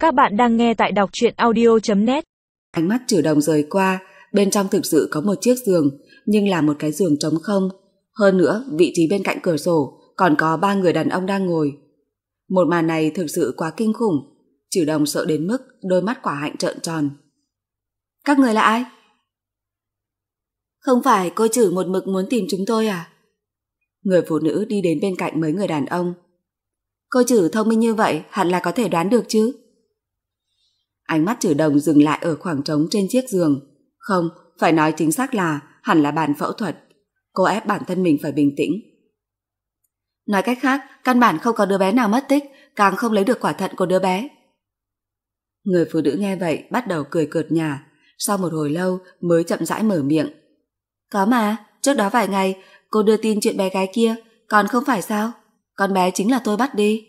Các bạn đang nghe tại đọc truyện audio.net. Ánh mắt Trử Đồng rời qua, bên trong thực sự có một chiếc giường, nhưng là một cái giường trống không. Hơn nữa, vị trí bên cạnh cửa sổ còn có 3 người đàn ông đang ngồi. Một màn này thực sự quá kinh khủng. Trử Đồng sợ đến mức đôi mắt quả hạnh trợn tròn. Các người là ai? Không phải cô Trử một mực muốn tìm chúng tôi à? Người phụ nữ đi đến bên cạnh mấy người đàn ông. Cô Trử thông minh như vậy hẳn là có thể đoán được chứ? Ánh mắt Trử Đồng dừng lại ở khoảng trống trên chiếc giường. Không, phải nói chính xác là hẳn là bàn phẫu thuật. Cô ép bản thân mình phải bình tĩnh. Nói cách khác, căn bản không có đứa bé nào mất tích, càng không lấy được quả thận của đứa bé. Người phụ nữ nghe vậy bắt đầu cười cợt nhả, sau một hồi lâu mới chậm rãi mở miệng. Có mà, trước đó vài ngày cô đưa tin chuyện bé gái kia, còn không phải sao? Con bé chính là tôi bắt đi.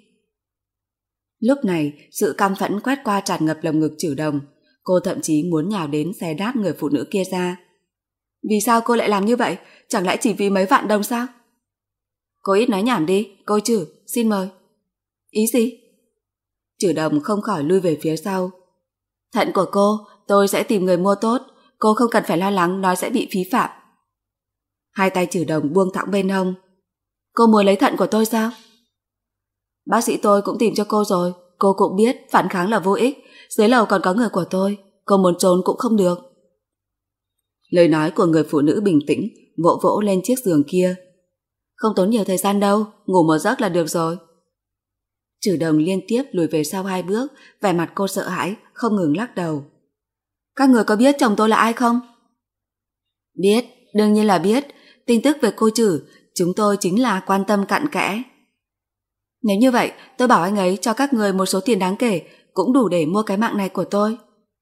Lúc này, sự căm phẫn quét qua tràn ngập lồng ngực Trử Đồng. Cô thậm chí muốn nhào đến xé đát người phụ nữ kia ra. Vì sao cô lại làm như vậy? Chẳng lẽ chỉ vì mấy vạn đồng sao? Cô ít nói nhảm đi, cô Trử, xin mời. Ý gì? Trử Đồng không khỏi lui về phía sau. Thận của cô, tôi sẽ tìm người mua tốt. Cô không cần phải lo lắng nói sẽ bị phí phạm. Hai tay Trử Đồng buông thõng bên hông. Cô muốn lấy thận của tôi sao? Bác sĩ tôi cũng tìm cho cô rồi. Cô cũng biết phản kháng là vô ích. Dưới lầu còn có người của tôi. Cô muốn trốn cũng không được. Lời nói của người phụ nữ bình tĩnh vỗ vỗ lên chiếc giường kia. Không tốn nhiều thời gian đâu, ngủ một giấc là được rồi. Trử Đồng liên tiếp lùi về sau 2 bước, vẻ mặt cô sợ hãi, không ngừng lắc đầu. Các người có biết chồng tôi là ai không? Biết, đương nhiên là biết. Tin tức về cô Trử, chúng tôi chính là quan tâm cặn kẽ. Nếu như vậy, tôi bảo anh ấy cho các người một số tiền đáng kể, cũng đủ để mua cái mạng này của tôi.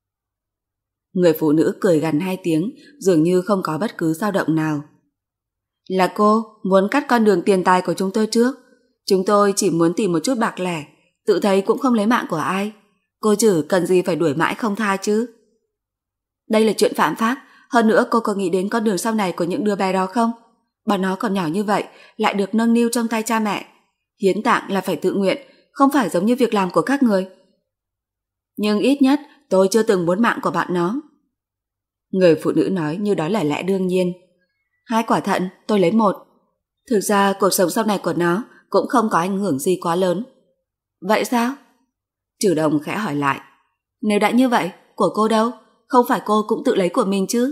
Người phụ nữ cười gằn 2 tiếng, dường như không có bất cứ dao động nào. Là cô muốn cắt con đường tiền tài của chúng tôi trước. Chúng tôi chỉ muốn tìm một chút bạc lẻ, tự thấy cũng không lấy mạng của ai. Cô Trử cần gì phải đuổi mãi không tha chứ? Đây là chuyện phạm pháp, hơn nữa cô có nghĩ đến con đường sau này của những đứa bé đó không? Bọn nó còn nhỏ như vậy, lại được nâng niu trong tay cha mẹ. Hiến tạng là phải tự nguyện, không phải giống như việc làm của các người. Nhưng ít nhất tôi chưa từng muốn mạng của bạn nó. Người phụ nữ nói như đó là lẽ đương nhiên. 2 quả thận, tôi lấy 1. Thực ra cuộc sống sau này của nó cũng không có ảnh hưởng gì quá lớn. Vậy sao? Trử Đồng khẽ hỏi lại. Nếu đã như vậy, của cô đâu? Không phải cô cũng tự lấy của mình chứ?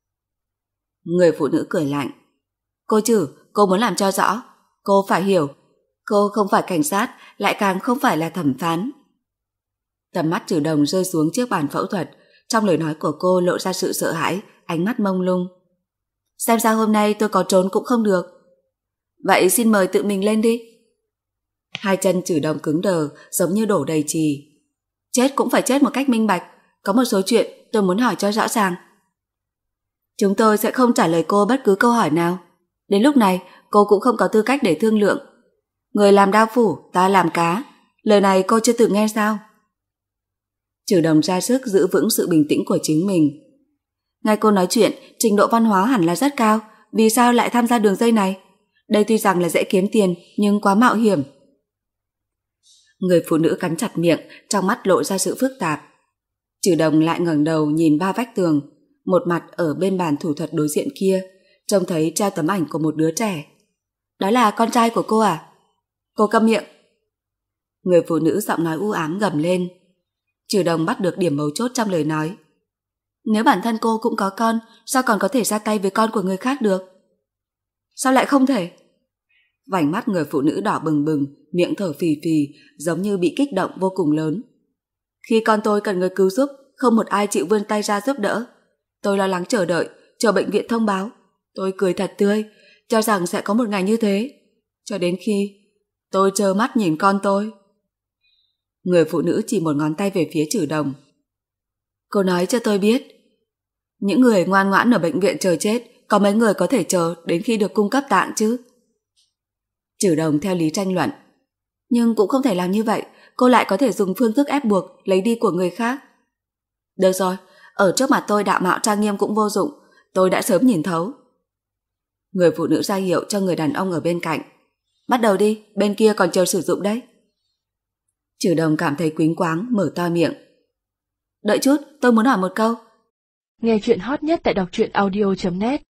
Người phụ nữ cười lạnh. Cô Trử, cô muốn làm cho rõ. Cô phải hiểu, cô không phải cảnh sát, lại càng không phải là thẩm phán. Tầm mắt Trử Đồng rơi xuống chiếc bàn phẫu thuật. Trong lời nói của cô lộ ra sự sợ hãi, ánh mắt mông lung. Xem ra hôm nay tôi có trốn cũng không được. Vậy xin mời tự mình lên đi. 2 chân Trử Đồng cứng đờ, giống như đổ đầy chì. Chết cũng phải chết một cách minh bạch. Có một số chuyện tôi muốn hỏi cho rõ ràng. Chúng tôi sẽ không trả lời cô bất cứ câu hỏi nào. Đến lúc này cô cũng không có tư cách để thương lượng. Người làm đao phủ, ta làm cá. Lời này cô chưa từng nghe sao? Trử Đồng ra sức giữ vững sự bình tĩnh của chính mình. Nghe cô nói chuyện, trình độ văn hóa hẳn là rất cao. Vì sao lại tham gia đường dây này? Đây tuy rằng là dễ kiếm tiền, nhưng quá mạo hiểm. Người phụ nữ cắn chặt miệng, trong mắt lộ ra sự phức tạp. Trử Đồng lại ngẩng đầu nhìn 3 vách tường. Một mặt ở bên bàn thủ thuật đối diện kia, trông thấy treo tấm ảnh của một đứa trẻ. Đó là con trai của cô à? Cô câm miệng. Người phụ nữ giọng nói u ám gầm lên. Trử Đồng bắt được điểm mấu chốt trong lời nói. Nếu bản thân cô cũng có con, sao còn có thể ra tay với con của người khác được? Sao lại không thể? Vành mắt người phụ nữ đỏ bừng bừng, miệng thở phì phì, giống như bị kích động vô cùng lớn. Khi con tôi cần người cứu giúp, không một ai chịu vươn tay ra giúp đỡ. Tôi lo lắng chờ đợi, chờ bệnh viện thông báo. Tôi cười thật tươi, cho rằng sẽ có một ngày như thế. Cho đến khi tôi trơ mắt nhìn con tôi. Người phụ nữ chỉ một ngón tay về phía Trử Đồng. Cô nói cho tôi biết, những người ngoan ngoãn ở bệnh viện chờ chết, có mấy người có thể chờ đến khi được cung cấp tạng chứ? Trử Đồng theo lý tranh luận. Nhưng cũng không thể làm như vậy, cô lại có thể dùng phương thức ép buộc lấy đi của người khác. Được rồi, ở trước mặt tôi đạo mạo trang nghiêm cũng vô dụng, tôi đã sớm nhìn thấu. Người phụ nữ ra hiệu cho người đàn ông ở bên cạnh. Bắt đầu đi, bên kia còn chờ sử dụng đấy. Trừ Đồng cảm thấy quýnh quáng, mở to miệng. Đợi chút, tôi muốn hỏi một câu. Nghe chuyện hot nhất tại đọc truyện audio.net